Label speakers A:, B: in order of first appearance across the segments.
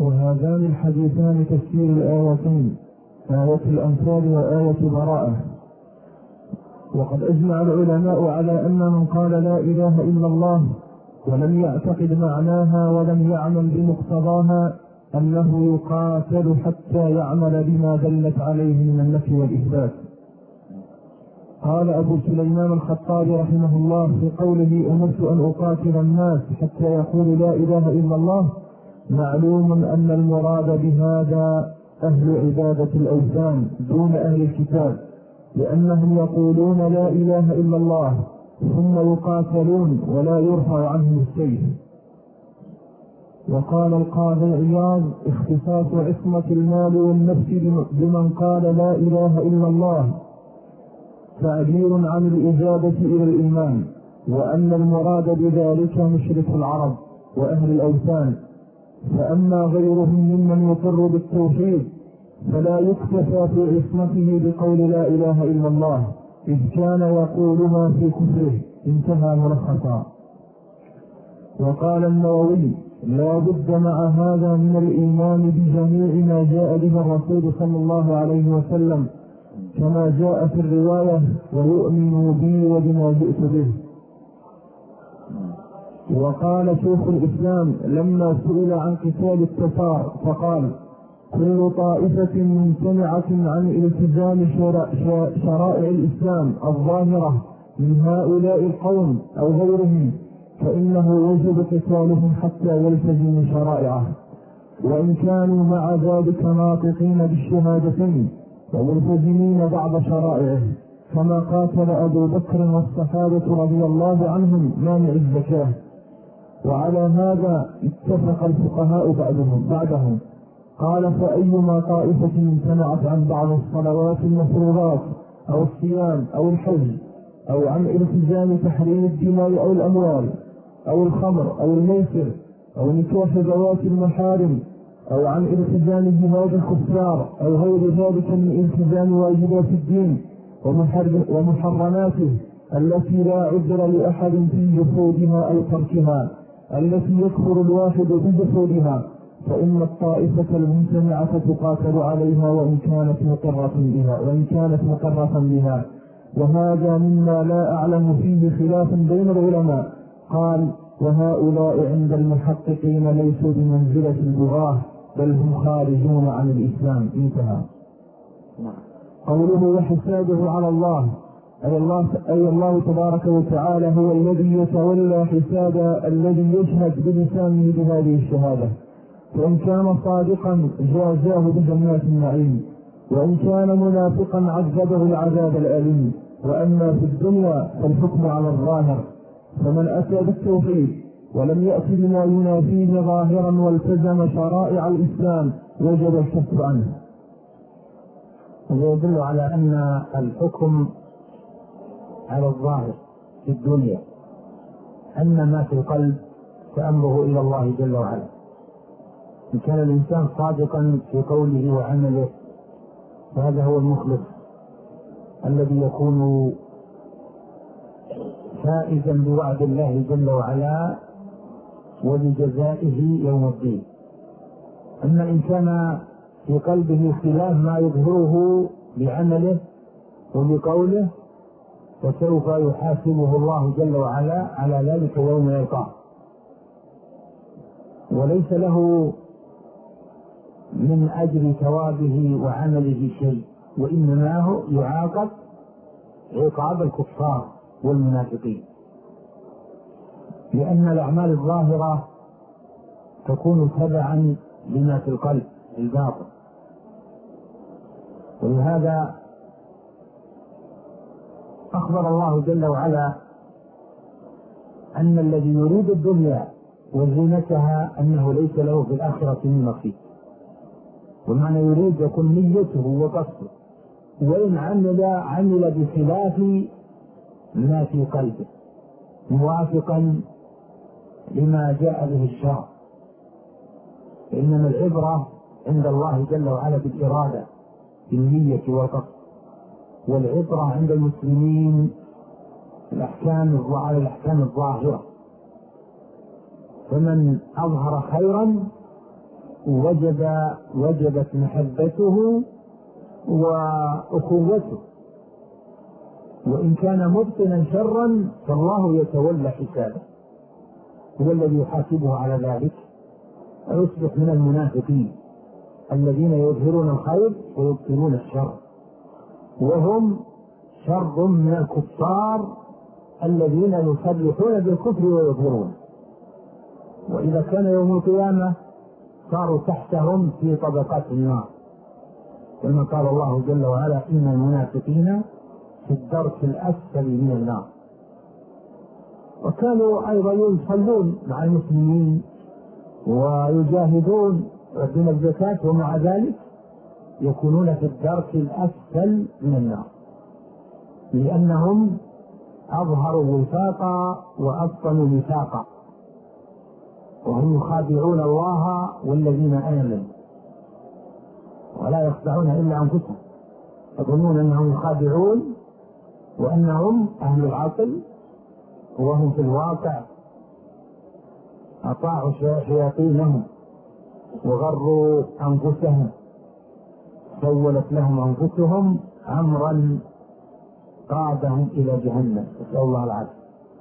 A: وهذان الحديثان تفسير الآيتين، آية الأنفال وآية براءة. وقد أجمع العلماء على أن من قال لا إله إلا الله ولم يعتقد معناها ولم يعمل بمقتضاها أنه يقاتل حتى يعمل بما دلت عليه من النفي والإثبات. قال أبو سليمان الخطابي رحمه الله في قوله أمرت أن أقاتل الناس حتى يقولوا لا إله إلا الله: معلوم أن المراد بهذا أهل عبادة الأوثان دون أهل الكتاب، لأنهم يقولون لا إله إلا الله ثم يقاتلون ولا يرفع عنهم السيف. وقال القاضي عياض: اختصاص عصمة المال والنفس بمن قال لا إله إلا الله تعبير عن الإجابة إلى الإيمان، وأن المراد بذلك مشرك العرب وأهل الأوثان. فأما غيرهم ممن يقر بالتوحيد فلا يكتفى في عصمته بقول لا إله إلا الله، إذ كان يقولها في كفره. انتهى ملخصا. وقال النووي: لا بد مع هذا من الإيمان بجميع ما جاء به الرسول صلى الله عليه وسلم كما جاء في الرواية: ويؤمنوا بي وبما جئت به. وقال شيخ الإسلام لما سئل عن قتال التتار فقال: كل طائفة ممتنعة عن التزام شرائع الإسلام الظاهرة من هؤلاء القوم أو غيرهم فإنه يجب قتالهم حتى يلتزموا شرائعه، وإن كانوا مع ذلك ناطقين بالشهادتين وملتزمين بعض شرائعه، كما قاتل أبو بكر والصحابة رضي الله عنهم مانع الزكاة. وعلى هذا اتفق الفقهاء بعدهم. قال: فأيما طائفة امتنعت عن بعض الصلوات المفروضات أو الصيام أو الحج أو عن التزام تحريم الدماء أو الأموال أو الخمر أو الميسر أو نكاح ذوات المحارم أو عن التزام جهاد الكفار أو غير ذلك من التزام واجبات الدين ومحرماته التي لا عذر لأحد في جحودها أو تركها، التي يكفر الواحد بجحودها، فإن الطائفة الممتنعة تقاتل عليها وإن كانت مقرة بها. وهذا مما لا أعلم فيه خلاف بين العلماء. قال: وهؤلاء عند المحققين ليسوا بمنزلة البغاة بل هم خارجون عن الإسلام. انتهى. قوله: وحسابه على الله، أي الله تبارك وتعالى هو الذي يتولى حساب الذي يشهد بلسانه بهذه الشهادة، فإن كان صادقا جازاه بجنات النعيم، وإن كان منافقا عذبه العذاب الأليم. وأما في الدنيا فالحكم على الظاهر، فمن أتى بالتوحيد ولم يأتي بما ينافيه ظاهرا والتزم شرائع الإسلام وجب الكف عنه.
B: هذا يدل على أن الحكم على الظاهر في الدنيا، أن ما في القلب فأمره إلى الله جل وعلا. إن كان الإنسان صادقا في قوله وعمله فهذا هو المخلص الذي يكون فائزا بوعد الله جل وعلا ولجزائه يوم الدين. أما إن كان في قلبه خلاف ما يظهره بعمله وبقوله فسوف يحاسبه الله جل وعلا على ذلك يوم يلقاه، وليس له من أجل ثوابه وعمله شيء، وإنما هو يعاقب عقاب الكفار والمنافقين، لأن الأعمال الظاهرة تكون تبعا لما في القلب الباطن. ولهذا أخبر الله جل وعلا أن الذي يريد الدنيا وزينتها أنه ليس له في الآخرة من نصيب. ومعنى يريد يكون نيته وقصده، وإن عمل بخلاف ما في قلبه موافقا لما جاء به الشرع. إنما العبرة عند الله جل وعلا بالإرادة بالنية والقصد، والعبرة عند المسلمين على الأحكام الظاهرة. فمن أظهر خيرا وجبت محبته وأخوته، وإن كان مبطنا شرا فالله يتولى حسابه، هو الذي يحاسبه على ذلك، ويصبح من المنافقين الذين يظهرون الخير ويبطلون الشر، وهم شر من الكفار الذين يصرحون بالكفر ويظهرون. وإذا كان يوم القيامة صاروا تحتهم في طبقات النار، كما قال الله جل وعلا: إن المنافقين في الدرك الأسفل من النار. وكانوا أيضا يصلون مع المسلمين ويجاهدون ويؤدون الزكاة، ومع ذلك يكونون في الدرك الأسفل من النار، لأنهم أظهروا وفاقا وأبطنوا نفاقا، وهم يخادعون الله والذين آمنوا، ولا يخدعون إلا أنفسهم، يظنون أنهم يخادعون وأنهم أهل العقل، وهم في الواقع أطاعوا شياطينهم وغروا أنفسهم، سولت لهم أنفسهم أمرا قادهم إلى جهنم، نسأل الله العافية.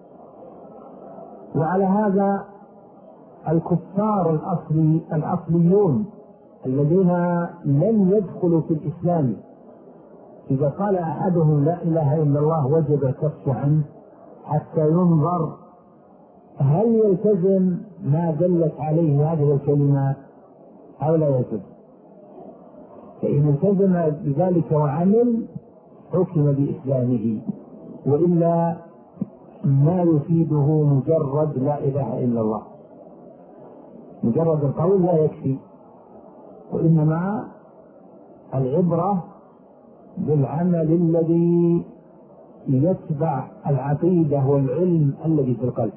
B: وعلى هذا الكفار الأصليون الذين لم يدخلوا في الإسلام، إذا قال أحدهم لا إله إلا الله وجب الكف عنه حتى ينظر هل يلتزم ما دلت عليه هذه الكلمات أو لا يلتزم. فإن التزم بذلك وعمل حكم بإسلامه، وإلا ما يفيده مجرد لا إله إلا الله، مجرد القول لا يكفي، وإنما العبرة بالعمل الذي يتبع العقيدة والعلم الذي في القلب.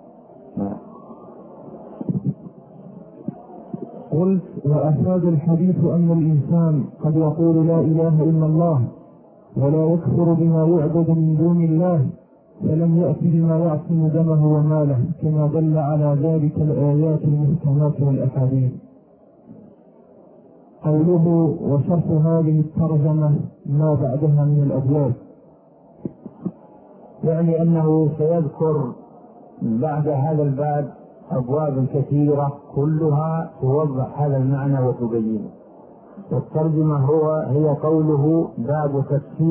A: قلت: وأفاد الحديث أن الإنسان قد يقول لا إله إلا الله ولا يكفر بما يعبد من دون الله، فلم يأتي بما يعصم دمه وماله، كما دل على ذلك الآيات المحكمات والأحاديث. قوله: وشرط هذه الترجمة ما بعدها من الأبواب،
B: يعني أنه سيذكر بعد هذا الباب أبواب كثيرة كلها توضح هذا المعنى وتبينه. والترجمة هي قوله: باب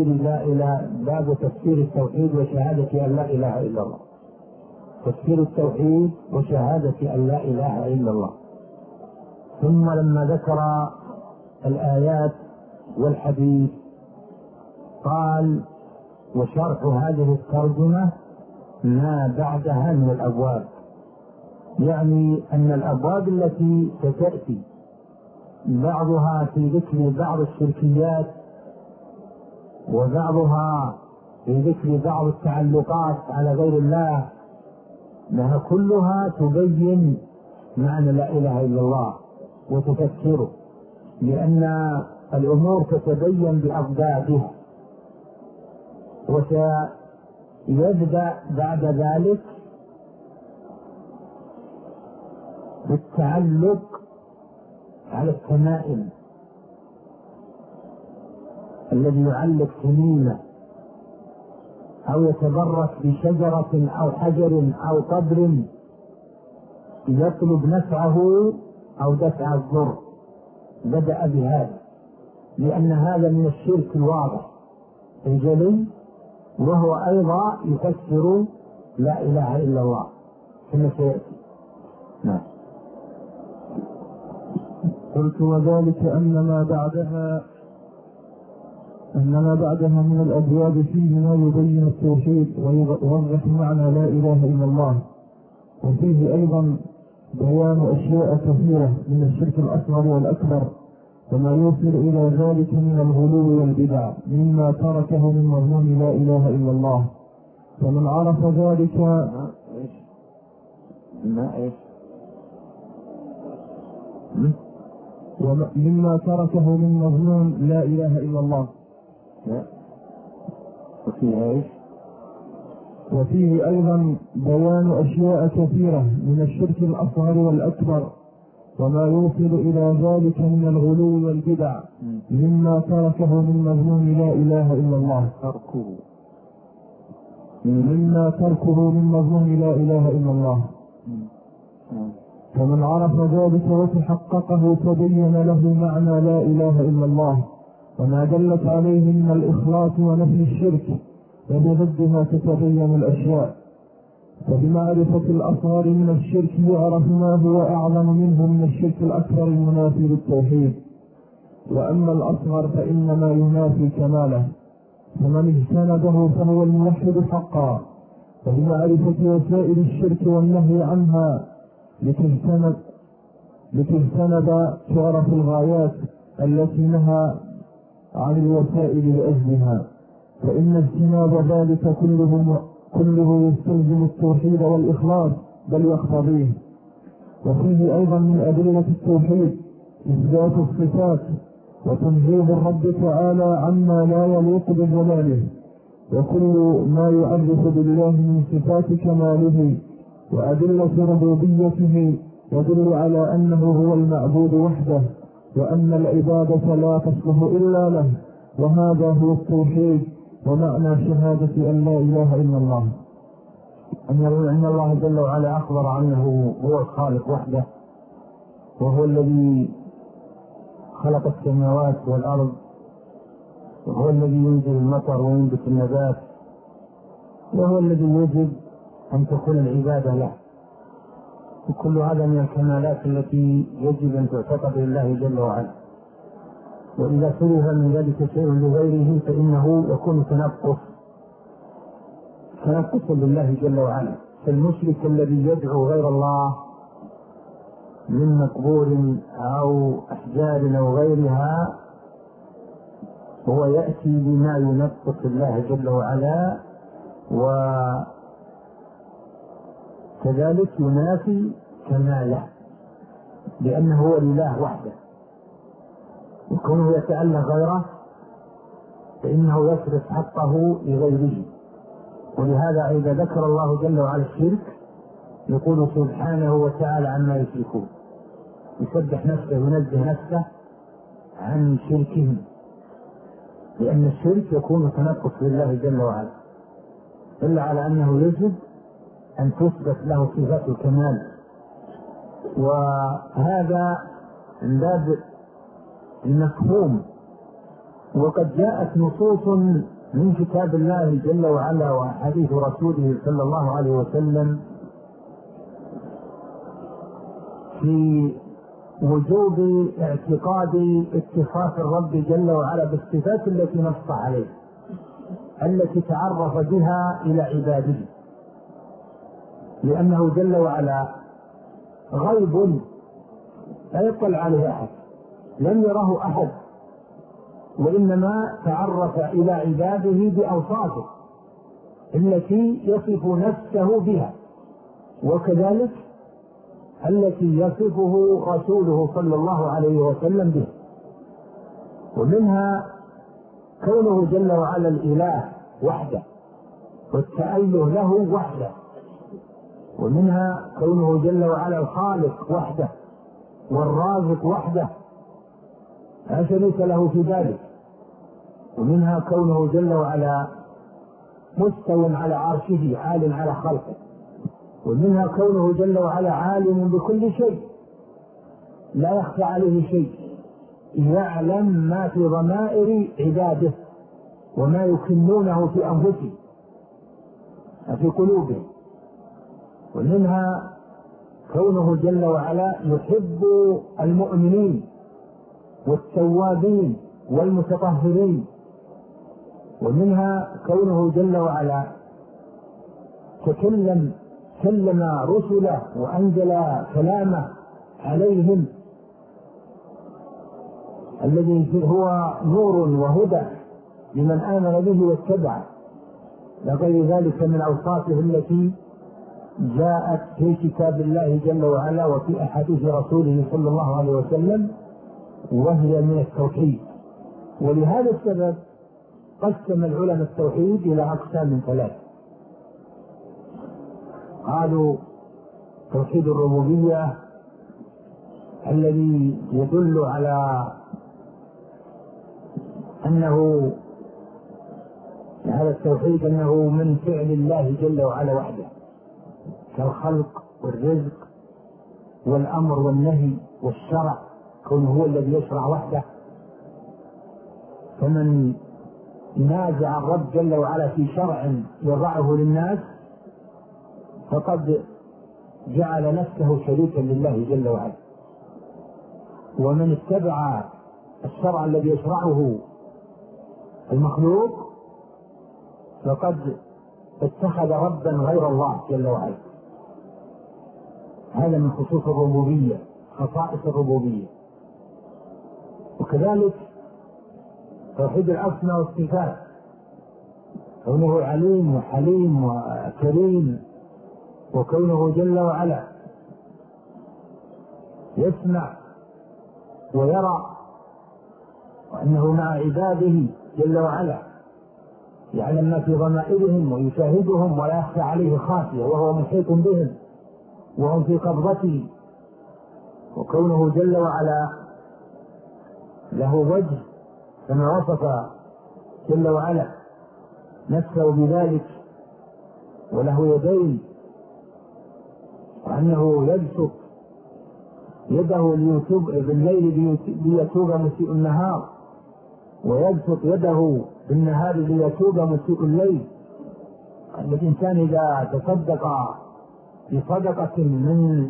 B: تفسير التوحيد وشهادة أن لا إله إلا الله. تفسير التوحيد وشهادة أن لا إله إلا الله. ثم لما ذكر الآيات والحديث قال: وشرح هذه الترجمة ما بعدها من الأبواب، يعني أن الأبواب التي ستأتي بعضها في ذكر بعض الشركيات، وبعضها في ذكر بعض التعلقات على غير الله، لها كلها تبين معنى لا إله إلا الله وتفسره، لأن الأمور تتبين بأضدادها. وسيبدأ بعد ذلك بالتعلق على التمائم، الذي يعلق تميمة أو يتبرك بشجرة أو حجر أو قبر يطلب نفعه أو دفع الضر، بدأ بهذا، لأن هذا من الشرك الواضح الجلي، وهو أيضا يفسر لا إله إلا الله كما سيأتي. نعم.
A: قلت: وذلك أن ما بعدها من الأبواب فيه ما يبين التوحيد ويوضح معنى لا إله إلا الله، وفيه أيضا بيان أشياء كثيرة من الشرك الأصغر والأكبر، وما يوصل إلى ذلك من الغلو والبدع مما تركه من مضمون لا إله إلا الله. فمن عرف ذلك مما تركه من مضمون لا إله إلا الله. وفيه أيضا بيان أشياء كثيرة من الشرك الأصغر والأكبر، وما يوصل إلى ذلك من الغلو والبدع مما تركه من مضمون لا إله إلا الله مما تركه من مضمون لا إله إلا الله. فمن عرف ذلك وتحققه تبين له معنى لا إله إلا الله وما دلت عليه من الإخلاص ونفي الشرك، وبضدها تتبين الأشياء. فبمعرفة الأصغر من الشرك يعرف ما هو أعظم منه من الشرك الأكبر المنافي للتوحيد، وأما الأصغر فإنما ينافي كماله، فمن اجتنبه فهو الموحد حقا. فبمعرفة وسائل الشرك والنهي عنها لتجتنب تعرف الغايات التي نهى عن الوسائل لأجلها، فإن اجتناب ذلك كله يستلزم التوحيد والإخلاص بل يقتضيه. وفيه أيضا من أدلة التوحيد إثبات الصفات وتنزيه الرب تعالى عما لا يليق بجلاله، وكل ما يعرف بالله من صفات كماله وأدلة ربوبيته يدل على أنه هو المعبود وحده، وأن العبادة لا تصلح إلا له، وهذا هو التوحيد ومعنى شهادة أن لا إله إلا الله.
B: أن الله جل وعلا أخبر أنه هو الخالق وحده، وهو الذي خلق السماوات والأرض، وهو الذي ينزل المطر وينبت النبات، وهو الذي يجب أن تكون العبادة له. وكل هذا من الكمالات التي يجب أن تعتقد لله جل وعلا. وإذا صرف من ذلك شيء لغيره فإنه يكون تنقص بالله جل وعلا. فالمشرك الذي يدعو غير الله من مقبور أو أحجار أو غيرها هو يأتي بما ينقص الله جل وعلا، وكذلك ينافي كماله، لأنه هو الإله وحده، وكونه يتأله غيره فإنه يصرف حقه لغيره. ولهذا إذا ذكر الله جل وعلا الشرك يقول سبحانه وتعالى عما يشركون، يسبح نفسه وينزه نفسه عن شركهم، لأن الشرك يكون تنقص لله جل وعلا، إلا على أنه يجب أن تثبت له صفات الكمال. وهذا من باب المفهوم. وقد جاءت نصوص من كتاب الله جل وعلا وحديث رسوله صلى الله عليه وسلم في وجوب اعتقاد اتصاف الرب جل وعلا بالصفات التي نص عليه، التي تعرف بها إلى عباده، لأنه جل وعلا غيب لا يطلع عليه أحد، لم يره أحد، وإنما تعرف إلى عباده بأوصافه التي يصف نفسه بها، وكذلك التي يصفه رسوله صلى الله عليه وسلم به. ومنها كونه جل وعلا الإله وحده والتأله له وحده، ومنها كونه جل وعلا الخالق وحده والرازق وحده لا شريك له في ذلك، ومنها كونه جل وعلا مستو على عرشه عال على خلقه، ومنها كونه جل وعلا عالم بكل شيء لا يخفى عليه شيء، يعلم ما في ضمائر عباده وما يكنونه في أنفسهم في قلوبهم. ومنها كونه جل وعلا يحب المؤمنين والتوابين والمتطهرين. ومنها كونه جل وعلا كلم رسله وأنزل كلامه عليهم الذي هو نور وهدى لمن آمن به واتبعه، لغير ذلك من أوصافه التي جاءت في كتاب الله جل وعلا وفي أحاديث رسوله صلى الله عليه وسلم، وهي من التوحيد. ولهذا السبب قسم العلماء التوحيد إلى أقسام ثلاث. قالوا توحيد الربوبية، الذي يدل على أنه هذا التوحيد أنه من فعل الله جل وعلا وحده، كالخلق والرزق والأمر والنهي والشرع، كونه هو الذي يشرع وحده. فمن نازع الرب جل وعلا في شرع يضعه للناس فقد جعل نفسه شريكا لله جل وعلا. ومن اتبع الشرع الذي يشرعه المخلوق فقد اتخذ ربا غير الله جل وعلا. هذا من خصوص الربوبية، خصائص الربوبية. وكذلك توحيد الأسماء والصفات، كونه عليم وحليم وكريم، وكونه جل وعلا يسمع ويرى، وأنه مع عباده جل وعلا، يعلم ما في ضمائرهم ويشاهدهم ولا يخفى عليه خافية، وهو محيط بهم وهم في قبضته. وكونه جل وعلا له وجه كما وصف جل وعلا نفسه بذلك، وله يدين، وأنه يبسط يده بالليل ليتوب مسيء النهار، ويبسط يده بالنهار ليتوب مسيء الليل. أن الإنسان إذا تصدق بصدقة من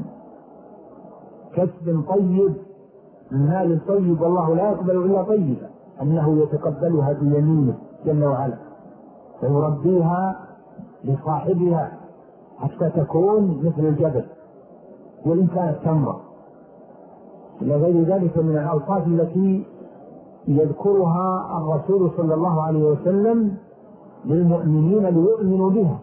B: كسب طيب، من مال طيب، والله لا يقبل إلا طيبا، أنه يتقبلها بيمينه جل وعلا فيربيها لصاحبها حتى تكون مثل الجبل وإن كانت تمرة، إلى غير ذلك من الأوصاف التي يذكرها الرسول صلى الله عليه وسلم للمؤمنين ليؤمنوا بها.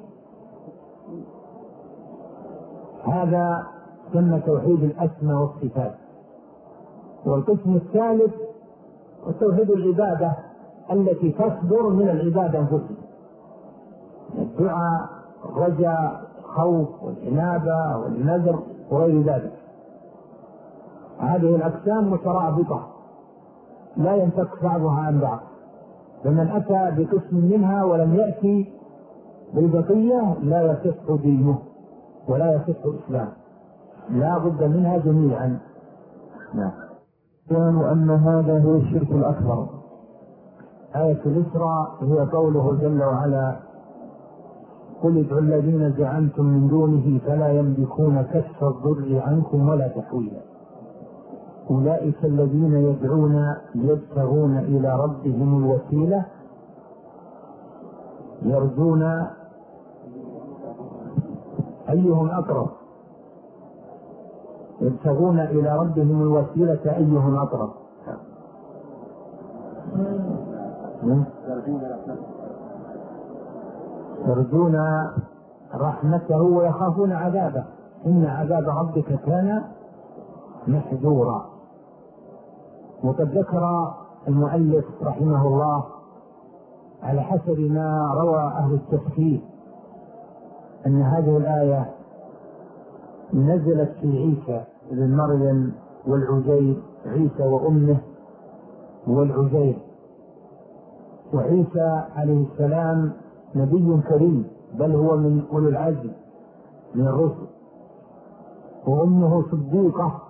B: هذا ثم توحيد الأسماء والصفات. والقسم الثالث توحيد العبادة التي تصدر من العبادة انفسها، الدعاء، الرجاء، الخوف، والإنابة، والنذر وغير ذلك. هذه الأقسام مترابطة لا ينفك بعضها عن بعض، فمن أتى بقسم منها ولم يأتي بالبقية لا يصح دينه ولا يصح إسلامه، لا بد منها جميعا.
A: نعم. أن هذا هو الشرك الأكبر.
B: آية الإسراء هي قوله جل وعلا: قل ادعوا الذين زعمتم من دونه فلا يملكون كشف الضر عنكم ولا تحويلا، أولئك الذين يدعون يبتغون إلى ربهم الوسيلة يرجون أيهم أقرب، يبتغون إلى ربهم الوسيلة أيهم أقرب، يرجون رحمته ويخافون عذابه، إن عذاب ربك كان محذورا. وقد ذكر المؤلف رحمه الله على حسب ما روى أهل التفسير أن هذه الآية نزلت في عيسى بن مريم والعزير، عيسى وأمه والعزير. وعيسى عليه السلام نبي كريم، بل هو من أولي العزم من الرسل، وأمه صديقة،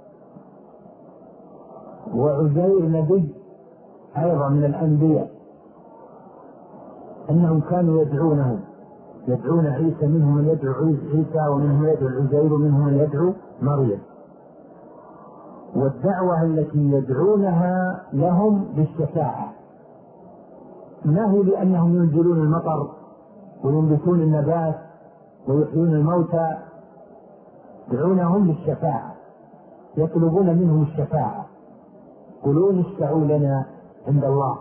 B: وعزير نبي أيضا من الأنبياء. أنهم كانوا يدعون عيسى، منهم من يدعو عيسى ومنهم من يدعو العزير ومنهم من يدعو مريم. والدعوة التي يدعونها لهم بالشفاعة، ما هي لأنهم ينزلون المطر وينبتون النبات ويحيون الموتى، يدعونهم بالشفاعة، يطلبون منهم الشفاعة، قولون اشفعوا لنا عند الله.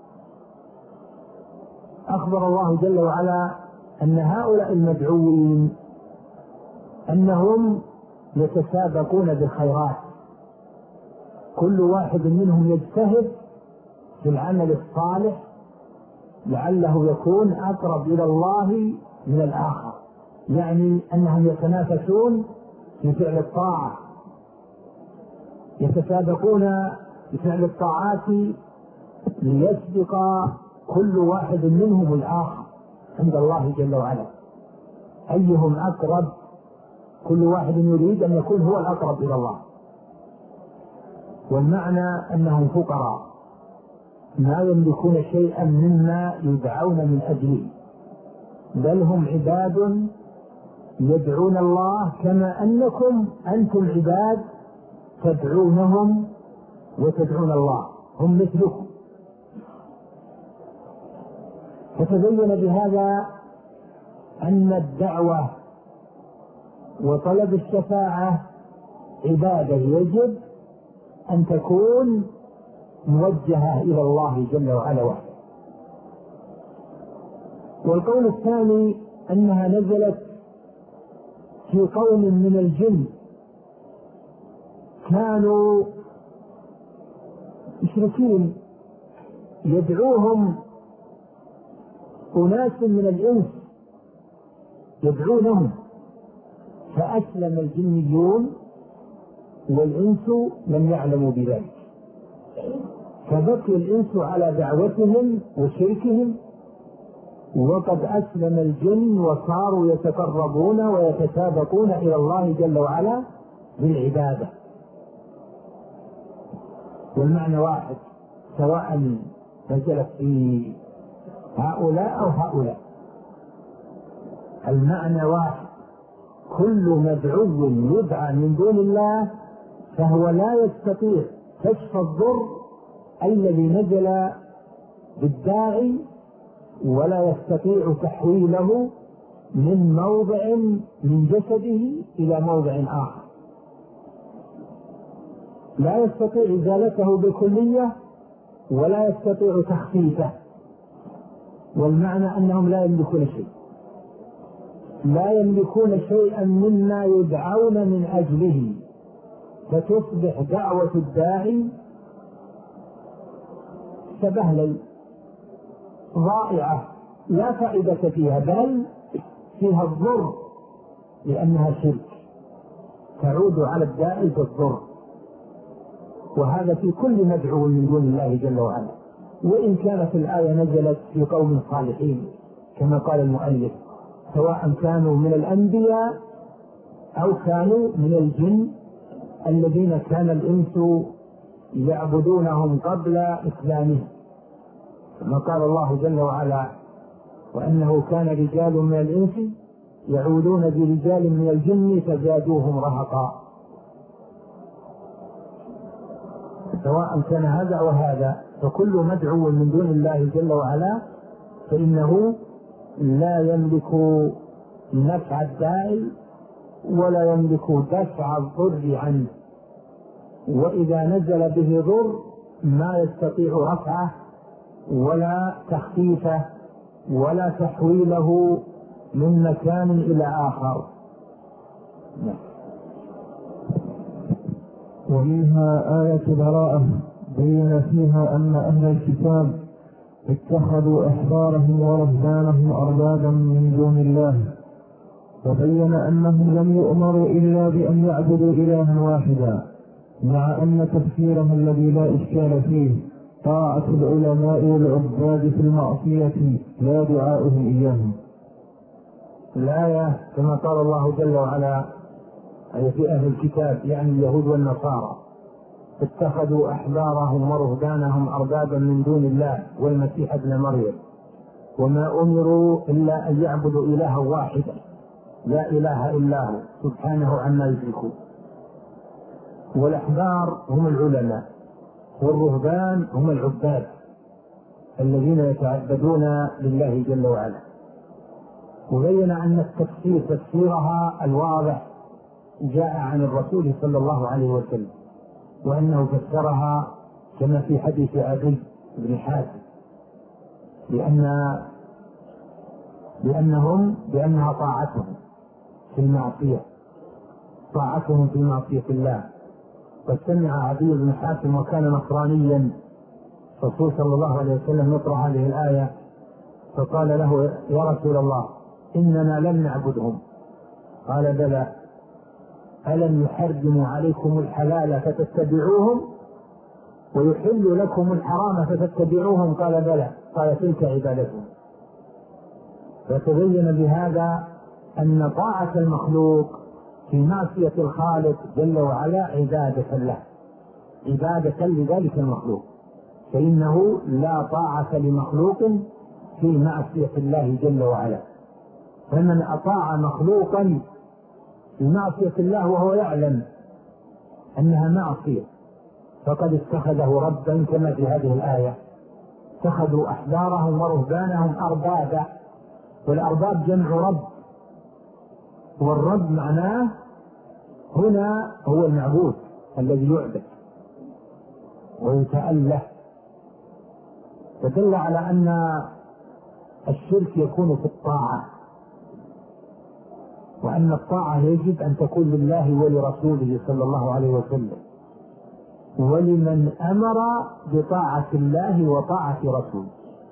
B: أخبر الله جل وعلا أن هؤلاء المدعوين أنهم يتسابقون بالخيرات، كل واحد منهم يجتهد في العمل الصالح لعله يكون أقرب إلى الله من الآخر، يعني أنهم يتنافسون في فعل الطاعة يتسابقون بفعل الطاعات ليسبق كل واحد منهم الآخر عند الله جل وعلا، أيهم أقرب. كل واحد يريد أن يكون هو الأقرب إلى الله. والمعنى أنهم فقراء لا يملكون شيئا مما يدعون من أجله، بل هم عباد يدعون الله كما أنكم أنتم عباد تدعونهم وتدعون الله، هم مثلكم. فتبين بهذا أن الدعوة وطلب الشفاعة عبادة يجب أن تكون موجهة إلى الله جل وعلا وحده. والقول الثاني أنها نزلت في قوم من الجن كانوا مشركين يدعوهم أناس من الإنس يدعونهم، فأسلم الجنيون والإنس لم يعلموا بذلك، فبقي الإنس على دعوتهم وشركهم، وقد أسلم الجن وصاروا يتقربون ويتسابقون إلى الله جل وعلا بالعبادة. والمعنى واحد سواء نزلت في هؤلاء أو هؤلاء، المعنى واحد. كل مدعو يدعى من دون الله فهو لا يستطيع كشف الضر الذي نزل بالداعي، ولا يستطيع تحويله من موضع من جسده إلى موضع آخر، لا يستطيع إزالته بالكلية ولا يستطيع تخفيفه. والمعنى أنهم لا يملكون شيء، لا يملكون شيئا مما يدعون من أجله، فتصبح دعوة الداعي سبهلل ضائعة لا فائدة فيها، بل فيها الضر لأنها شرك تعود على الداعي بالضر. وهذا في كل مدعو من دون الله جل وعلا، وإن كانت الآية نزلت في قوم صالحين كما قال المؤلف، سواء كانوا من الأنبياء أو كانوا من الجن الذين كان الإنس يعبدونهم قبل إسلامهم، كما قال الله جل وعلا: وأنه كان رجال من الإنس يعودون برجال من الجن فزادوهم رهقا. سواء كان هذا وهذا، فكل مدعو من دون الله جل وعلا فإنه لا يملك نفع الداعي ولا يملك دفع الضر عنه، وإذا نزل به ضر ما يستطيع رفعه ولا تخفيفه ولا تحويله من مكان إلى آخر.
A: ومنها آية براءة بين فيها أن أهل الكتاب اتخذوا أحبارهم ورهبانهم أربابا من دون الله، وبين أنهم لم يؤمروا إلا بأن يعبدوا إلها واحدا، مع أن تفسيره الذي لا إشكال فيه طاعة العلماء والعباد في المعصية لا دعاؤهم إياهم.
B: الآية كما قال الله جل وعلا أي في أهل الكتاب يعني اليهود والنصارى اتخذوا أحبارهم ورهبانهم أربابا من دون الله والمسيح ابن مريم، وما أمروا إلا أن يعبدوا إلها واحدا لا إله إلا هو سبحانه عما يشركون. والأحبار هم العلماء والرهبان هم العباد الذين يتعبدون لله جل وعلا. وبين أن التفسير تفسيرها الواضح جاء عن الرسول صلى الله عليه وسلم، وأنه فسرها كما في حديث أبي بن حاتم بأنها طاعتهم في المعصية، طاعتهم في معصية الله. فسمع أبي بن حاتم وكان نصرانيا الرسول صلى الله عليه وسلم يقرأ هذه الآية، فقال له: يا رسول الله إننا لم نعبدهم. قال: بلى، ألم يحرموا عليكم الحلال فتتبعوهم ويحل لكم الحرام فتتبعوهم؟ قال بلى. قال تلك عبادتهم. فتبين بهذا أن طاعة المخلوق في معصية الخالق جل وعلا عبادة له، عبادة لذلك المخلوق، فإنه لا طاعة لمخلوق في معصية الله جل وعلا. فمن أطاع مخلوقا في معصية الله وهو يعلم أنها معصية فقد اتخذه ربا، كما في هذه الآية: اتخذوا أحبارهم ورهبانهم أربابا. والأرباب جمع رب، والرب معناه هنا هو المعبود الذي يعبد ويتأله. فدل على أن الشرك يكون في الطاعة، وأن الطاعة يجب أن تكون لله ولرسوله صلى الله عليه وسلم، ولمن أمر بطاعة الله وطاعة رسوله.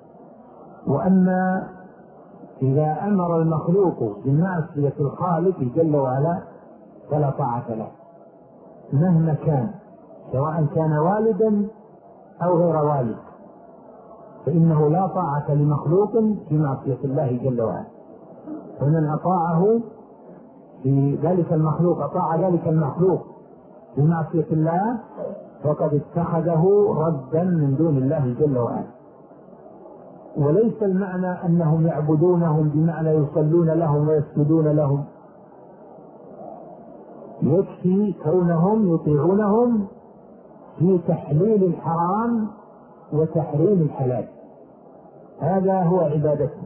B: وأما إذا أمر المخلوق بمعصية الخالق جل وعلا فلا طاعة له مهما كان، سواء كان والدا أو غير والد، فإنه لا طاعة لمخلوق في معصية الله جل وعلا. فمن أطاعه في ذلك المخلوق، أطاع ذلك المخلوق في معصية الله فقد اتخذه ردا من دون الله جل وعلا. وليس المعنى أنهم يعبدونهم بمعنى يصلون لهم ويسجدون لهم، يكفي كونهم يطيعونهم في تحليل الحرام وتحريم الحلال، هذا هو عبادتهم.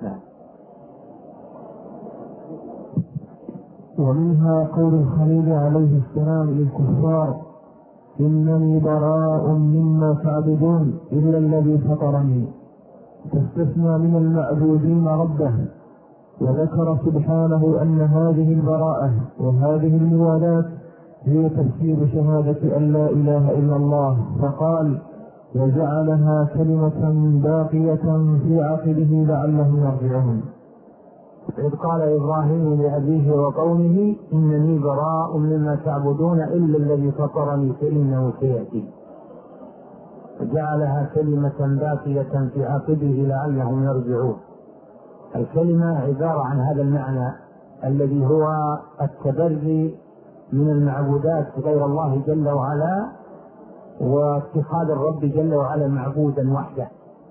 A: ومنها قول الخليل عليه السلام للكفار: إنني براء مما تعبدون إلا الذي فطرني، فاستثنى من المعبودين ربه، وذكر سبحانه أن هذه البراءة وهذه الموالاة هي تفسير شهادة أن لا إله إلا الله، فقال: وجعلها كلمة باقية في عقبه لعلهم يرجعون.
B: إذ قال إبراهيم لأبيه وقومه: إنني براء مما تعبدون إلا الذي فطرني فإنه سيهدين. فجعلها كلمة باقية في عقبه لعلهم يرجعون. الكلمة عبارة عن هذا المعنى الذي هو التبري من المعبودات غير الله جل وعلا، واتخاذ الرب جل وعلا معبودا وحده.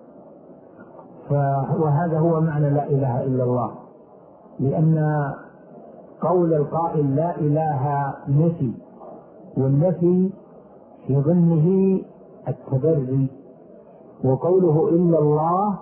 B: وهذا هو معنى لا إله إلا الله، لأن قول القائل لا إله نفي، والنفي في ضمنه التبري، وقوله إلا الله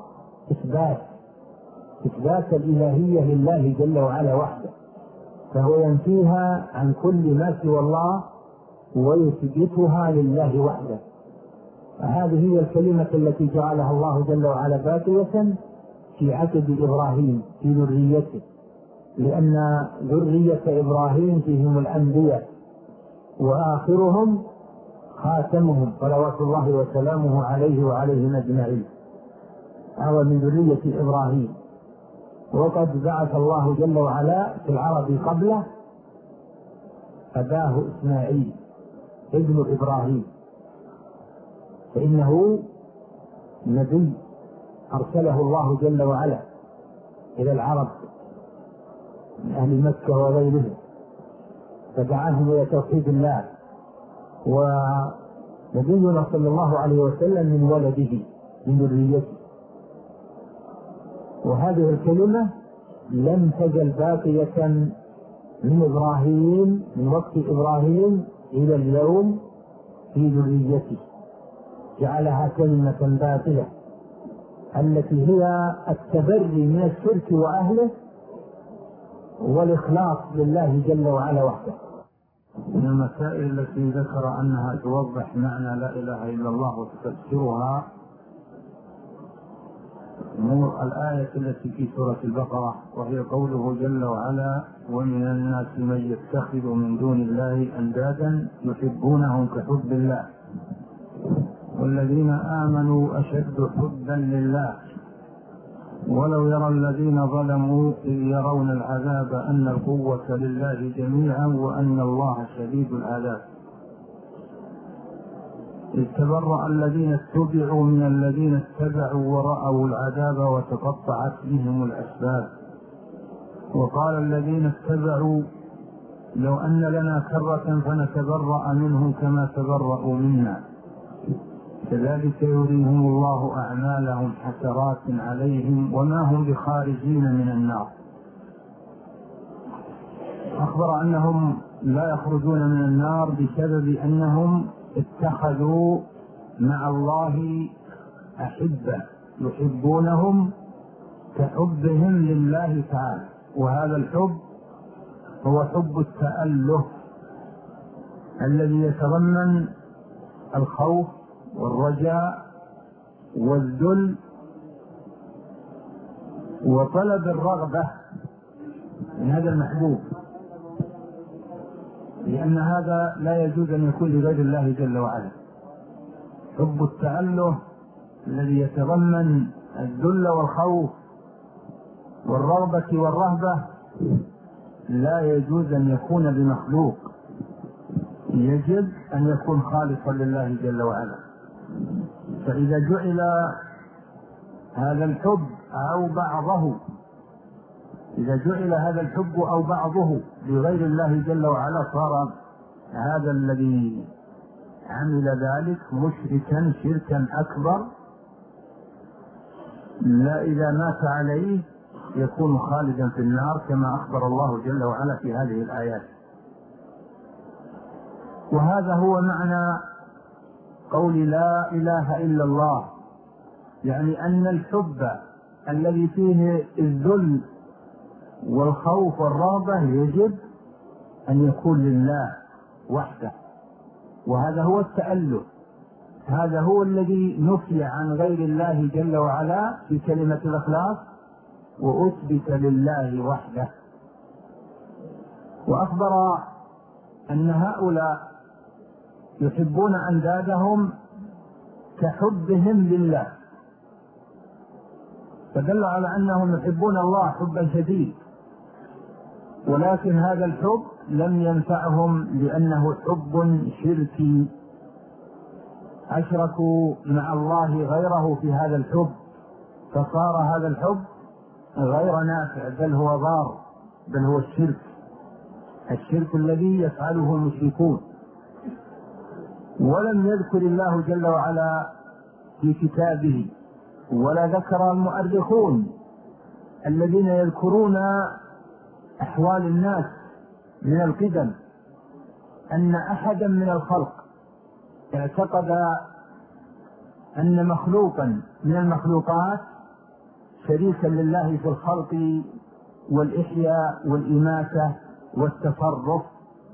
B: إثبات الإلهية لله جل وعلا وحده، فهو ينفيها عن كل ما سوى الله ويثبتها لله وحده. فهذه هي الكلمة التي جعلها الله جل وعلا باقية في عقب إبراهيم في ذريته، لأن ذرية إبراهيم فيهم الأنبياء، وآخرهم خاتمهم صلوات الله وسلامه عليه وعليهم أجمعين، هو من ذرية إبراهيم. وقد بعث الله جل وعلا في العرب قبله أباه إسماعيل ابن إبراهيم، فإنه نبي أرسله الله جل وعلا إلى العرب من أهل مكة وغيرهم، فدعاهم إلى توحيد الله. ونبينا صلى الله عليه وسلم من ولده من ذريته، وهذه الكلمة لم تزل باقية من إبراهيم، من وقت إبراهيم إلى اليوم في ذريته، جعلها كلمة باقية التي هي التبري من الشرك وأهله والإخلاص لله جل وعلا وحده.
C: من المسائل التي ذكر أنها توضح معنى لا إله إلا الله وتفسرها الآية التي في سورة البقرة، وهي قوله جل وعلا: ومن الناس من يتخذ من دون الله أندادا يحبونهم كحب الله والذين آمنوا أشد حبا لله. ولو يرى الذين ظلموا إذ يرون العذاب أن القوة لله جميعا وأن الله شديد العذاب. إذ تبرأ الذين اتبعوا من الذين اتبعوا ورأوا العذاب وتقطعت بهم الأسباب. وقال الذين اتبعوا لو أن لنا كرة فنتبرأ منهم كما تبرأوا منا كذلك يريهم الله أعمالهم حسرات عليهم وما هم بخارجين من النار. أخبر أنهم لا يخرجون من النار بسبب أنهم اتخذوا مع الله أحبة يحبونهم كحبهم لله تعالى، وهذا الحب هو حب التأله الذي يتضمن الخوف والرجاء والذل وطلب الرغبة من هذا المحبوب، لأن هذا لا يجوز أن يكون لغير الله جل وعلا. حب التأله الذي يتضمن الذل والخوف والرغبة والرهبة لا يجوز أن يكون بمخلوق، يجب أن يكون خالصا لله جل وعلا. فإذا جعل هذا الحب أو بعضه إذا جعل هذا الحب أو بعضه لغير الله جل وعلا صار هذا الذي عمل ذلك مشركا شركا أكبر، لا إذا مات عليه يكون خالدا في النار كما أخبر الله جل وعلا في هذه الآيات. وهذا هو معنى قول لا إله إلا الله، يعني أن الحب الذي فيه الذل والخوف والرغبة يجب أن يكون لله وحده، وهذا هو التأله، هذا هو الذي نفي عن غير الله جل وعلا في كلمة الإخلاص وأثبت لله وحده. وأخبر أن هؤلاء يحبون أندادهم كحبهم لله، فدل على أنهم يحبون الله حبا شديد، ولكن هذا الحب لم ينفعهم لأنه حب شركي، أشركوا مع الله غيره في هذا الحب، فصار هذا الحب غير نافع بل هو ضار، بل هو الشرك الذي يفعله المشركون. ولم يذكر الله جل وعلا في كتابه ولا ذكر المؤرخون الذين يذكرون أحوال الناس من القدم أن أحدا من الخلق اعتقد أن مخلوقا من المخلوقات شريكا لله في الخلق والإحياء والإماتة والتصرف،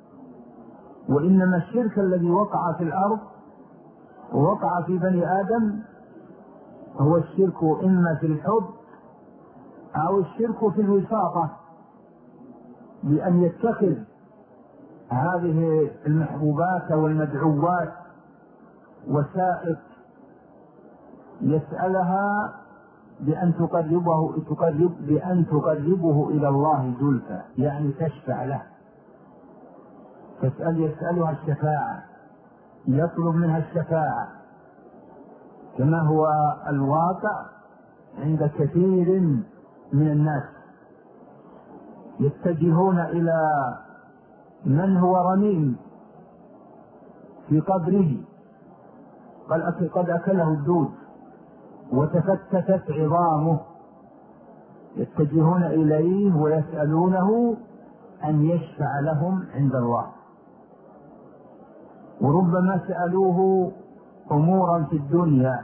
C: وإنما الشرك الذي وقع في الأرض ووقع في بني آدم هو الشرك إما في الحب أو الشرك في الوساطة، بأن يتخذ هذه المحبوبات والمدعوات وسائط يسألها بأن تقربه إلى الله زلفى، يعني تشفع له، يسألها الشفاعة، يطلب منها الشفاعة، كما هو الواقع عند كثير من الناس، يتجهون إلى من هو رميم في قبره قد أكله الدود وتفتتت عظامه، يتجهون إليه ويسألونه أن يشفع لهم عند الله، وربما سألوه أمورا في الدنيا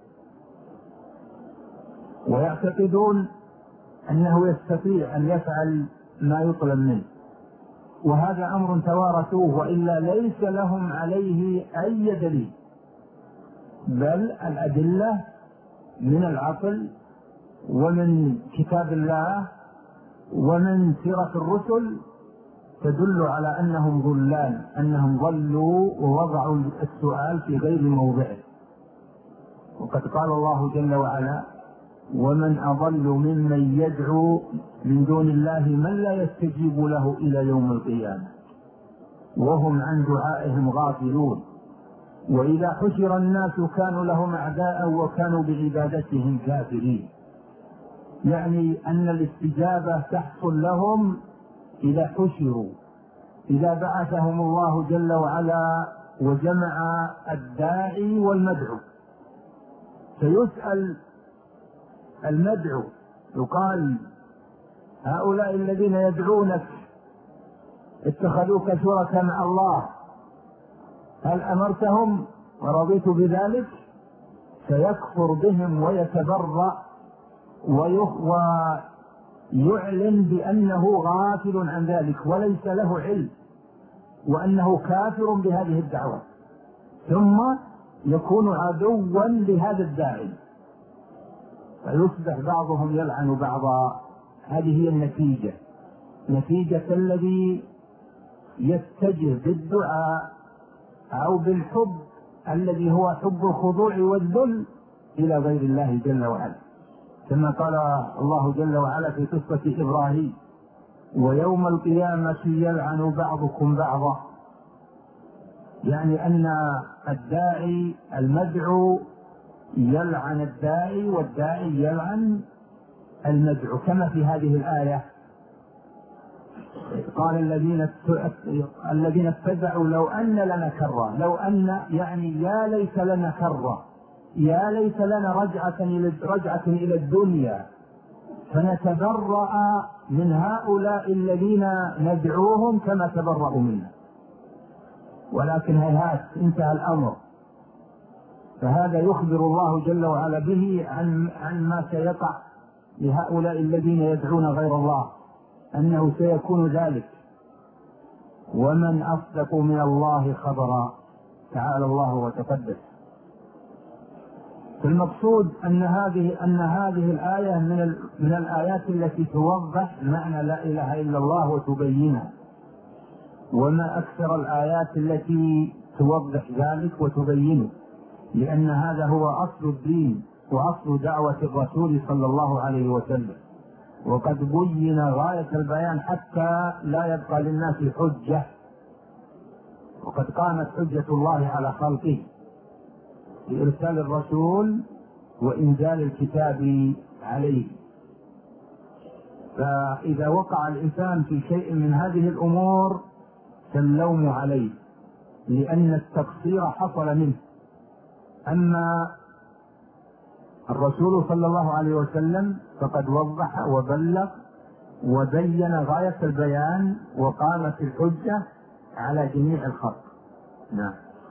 C: ويعتقدون أنه يستطيع أن يفعل ما يطلب منه، وهذا أمر توارثوه، وإلا ليس لهم عليه أي دليل، بل الأدلة من العقل ومن كتاب الله ومن سيرة الرسل تدل على أنهم ضلال، أنهم ضلوا ووضعوا السؤال في غير موضعه. وقد قال الله جل وعلا ومن أضل ممن يدعو من دون الله من لا يستجيب له إلى يوم القيامة وهم عن دعائهم غافلون. وإذا حشر الناس كانوا لهم أعداء وكانوا بعبادتهم كافرين. يعني أن الاستجابة تحصل لهم إذا حشروا، إذا بعثهم الله جل وعلا وجمع الداعي والمدعو. فيسأل المدعو يقال هؤلاء الذين يدعونك اتخذوك شركا مع الله هل أمرتهم ورضيت بذلك؟ فيكفر بهم ويتبرأ ويعلن بأنه غافل عن ذلك وليس له علم وأنه كافر بهذه الدعوة، ثم يكون عدوا لهذا الداعي فيصبح بعضهم يلعن بعضا. هذه هي النتيجة، نتيجة الذي يتجه بالدعاء أو بالحب الذي هو حب الخضوع والذل إلى غير الله جل وعلا، كما قال الله جل وعلا في قصة إبراهيم ويوم القيامة يلعن بعضكم بعضا. يعني أن الداعي المدعو يلعن الداعي والداعي يلعن المدعو، كما في هذه الآية قال الذين اتبعوا لو أن لنا كرة، لو أن يعني يا ليت لنا كرة، يا ليت لنا رجعة إلى الدنيا فنتبرأ من هؤلاء الذين ندعوهم كما تبرأوا منا، ولكن هيهات انتهى الأمر. فهذا يخبر الله جل وعلا به عن ما سيقع لهؤلاء الذين يدعون غير الله، أنه سيكون ذلك. ومن أصدق من الله خبرا، تعالى الله وتقدس. فالمقصود أن هذه الآية من الآيات التي توضح معنى لا إله إلا الله وتبينها، وما أكثر الآيات التي توضح ذلك وتبينه، لأن هذا هو أصل الدين وأصل دعوة الرسول صلى الله عليه وسلم، وقد بين غاية البيان حتى لا يبقى للناس حجة، وقد قامت حجة الله على خلقه بإرسال الرسول وإنزال الكتاب عليه. فإذا وقع الإنسان في شيء من هذه الأمور فاللوم عليه، لأن التقصير حصل منه. أما الرسول صلى الله عليه وسلم فقد وضح وبلغ وبين غاية البيان وقامت الحجة على جميع الخلق. نعم.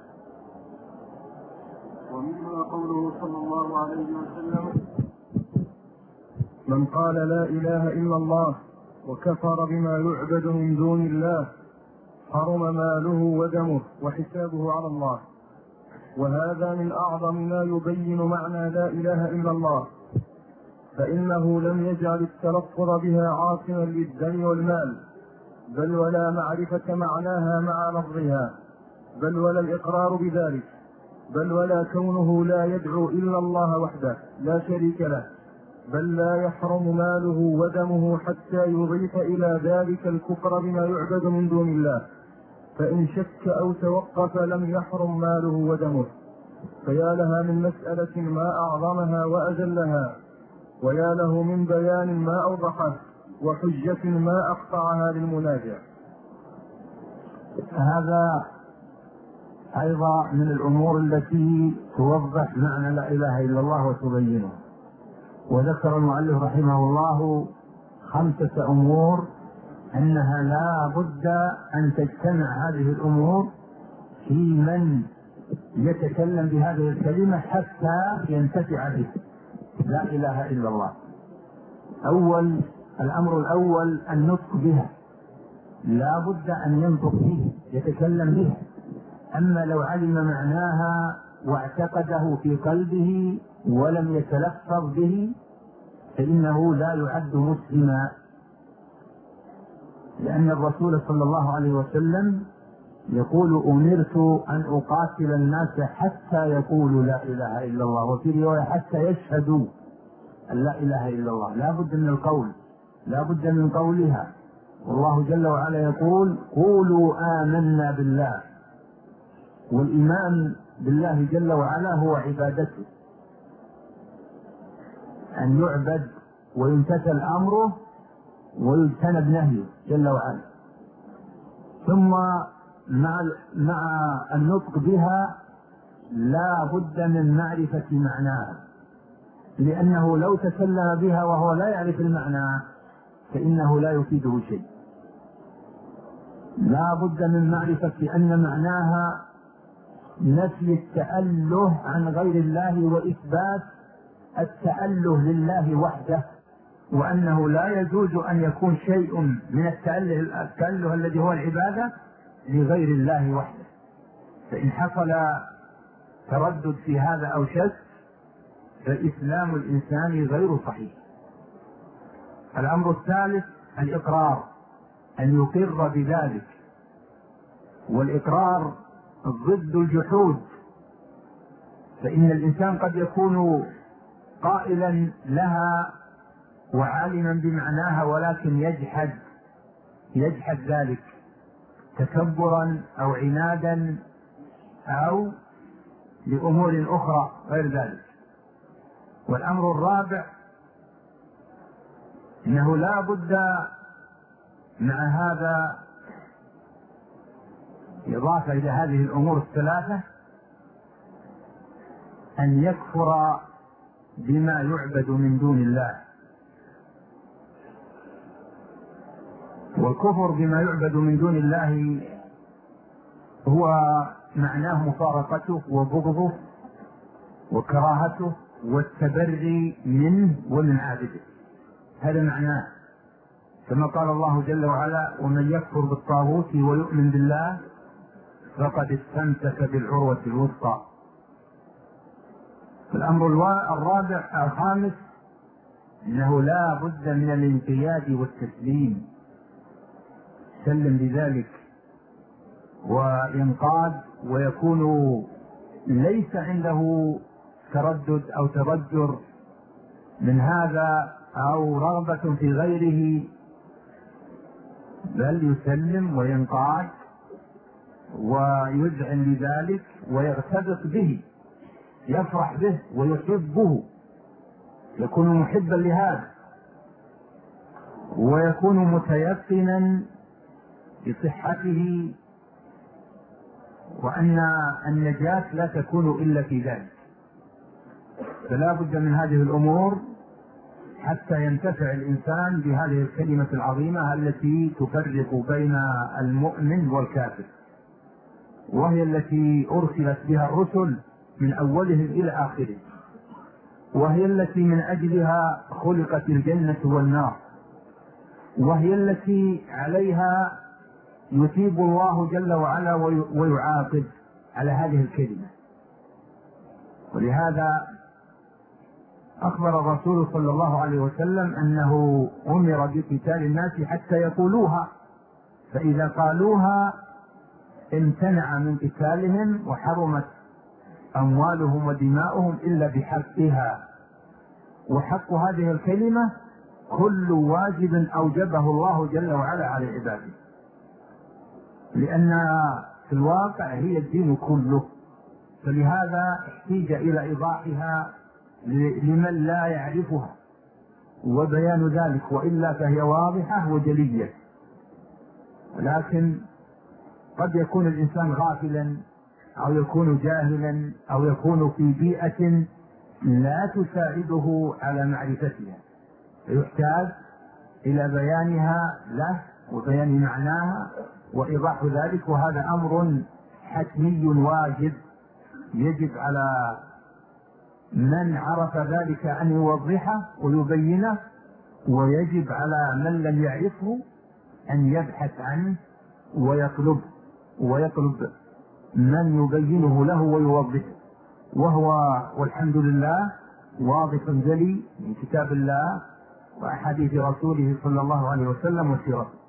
A: ومنها قوله صلى الله عليه وسلم: من قال لا إله إلا الله وكفر بما يعبد من دون الله حرم ماله ودمه وحسابه على الله. وهذا من أعظم ما يبين معنى لا إله إلا الله، فإنه لم يجعل التلفظ بها عاصما للدم والمال، بل ولا معرفة معناها مع لفظها، بل ولا الإقرار بذلك، بل ولا كونه لا يدعو إلا الله وحده لا شريك له، بل لا يحرم ماله ودمه حتى يضيف إلى ذلك الكفر بما يعبد من دون الله، فإن شك أو توقف لم يحرم ماله ودمه. فيا لها من مسألة ما أعظمها وأجلها، ويا له من بيان ما أوضحه، وحجة ما أقطعها للمنازع.
C: هذا أيضا من الأمور التي توضح معنى لا إله إلا الله وتبينه. وذكر المؤلف رحمه الله 5 أمور أنها لا بد أن تجتمع هذه الأمور في من يتكلم بهذه الكلمة حتى ينتفع به لا إله إلا الله. الأمر الأول النطق بها، لا بد أن ينطق به يتكلم به. أما لو علم معناها واعتقده في قلبه ولم يتلفظ به فإنه لا يعد مسلما، لأن الرسول صلى الله عليه وسلم يقول: أمرت أن أقاتل الناس حتى يقولوا لا إله إلا الله، وفي رواية حتى يشهدوا أن لا إله إلا الله، لا بد من القول، لا بد من قولها. والله جل وعلا يقول قولوا آمنا بالله، والإيمان بالله جل وعلا هو عبادته، أن يعبد ويمتثل أمره ويجتنب نهيه جل وعلا. ثم مع النطق بها لا بد من معرفة معناها، لأنه لو تكلم بها وهو لا يعرف المعنى فإنه لا يفيده شيء. لا بد من معرفة أن معناها نفي التأله عن غير الله وإثبات التأله لله وحده، وأنه لا يجوز أن يكون شيء من التأله الذي هو العبادة لغير الله وحده. فإن حصل تردد في هذا أو شك فإسلام الإنسان غير صحيح. الأمر الثالث الإقرار، أن يقر بذلك، والإقرار ضد الجحود. فإن الإنسان قد يكون قائلا لها وعالما بمعناها ولكن يجحد ذلك تكبرا أو عنادا أو لأمور أخرى غير ذلك. والأمر الرابع إنه لا بد مع هذا إضافة إلى هذه الأمور الثلاثة أن يكفر بما يعبد من دون الله. والكفر بما يعبد من دون الله هو معناه مفارقته وبغضه وكراهته والتبري منه ومن عابده، هذا معناه. كما قال الله جل وعلا ومن يكفر بالطاغوت ويؤمن بالله فقد استمسك بالعروة الوثقى. الأمر الخامس أنه لا بد من الانقياد والتسليم، سلم بذلك وينقاد ويكون ليس عنده تردد أو تضجر من هذا أو رغبة في غيره، بل يسلم وينقاد ويذعن لذلك ويغتبط به، يفرح به ويحبه، يكون محبا لهذا ويكون متيقنا بصحته وأن النجاة لا تكون إلا في ذلك. فلا بد من هذه الأمور حتى ينتفع الإنسان بهذه الكلمة العظيمة التي تفرق بين المؤمن والكافر، وهي التي أرسلت بها الرسل من أولهم إلى آخره، وهي التي من أجلها خلقت الجنة والنار، وهي التي عليها يثيب الله جل وعلا ويعاقب على هذه الكلمة. ولهذا أخبر الرسول صلى الله عليه وسلم أنه أمر بقتال الناس حتى يقولوها، فإذا قالوها امتنع من قتالهم وحرمت أموالهم ودماؤهم إلا بحقها. وحق هذه الكلمة كل واجب أوجبه الله جل وعلا على عباده، لأنها في الواقع هي الدين كله، فلهذا احتيج إلى إيضاحها لمن لا يعرفها وبيان ذلك، وإلا فهي واضحة وجلية. ولكن قد يكون الإنسان غافلا أو يكون جاهلا أو يكون في بيئة لا تساعده على معرفتها، فيحتاج إلى بيانها له وبيان معناها وإيضاح ذلك. وهذا أمر حتمي واجب يجب على من عرف ذلك أن يوضحه ويبينه، ويجب على من لم يعرفه أن يبحث عنه ويطلب من يبينه له ويوضحه، وهو والحمد لله واضح جلي من كتاب الله وأحاديث رسوله صلى الله عليه وسلم وسيرته.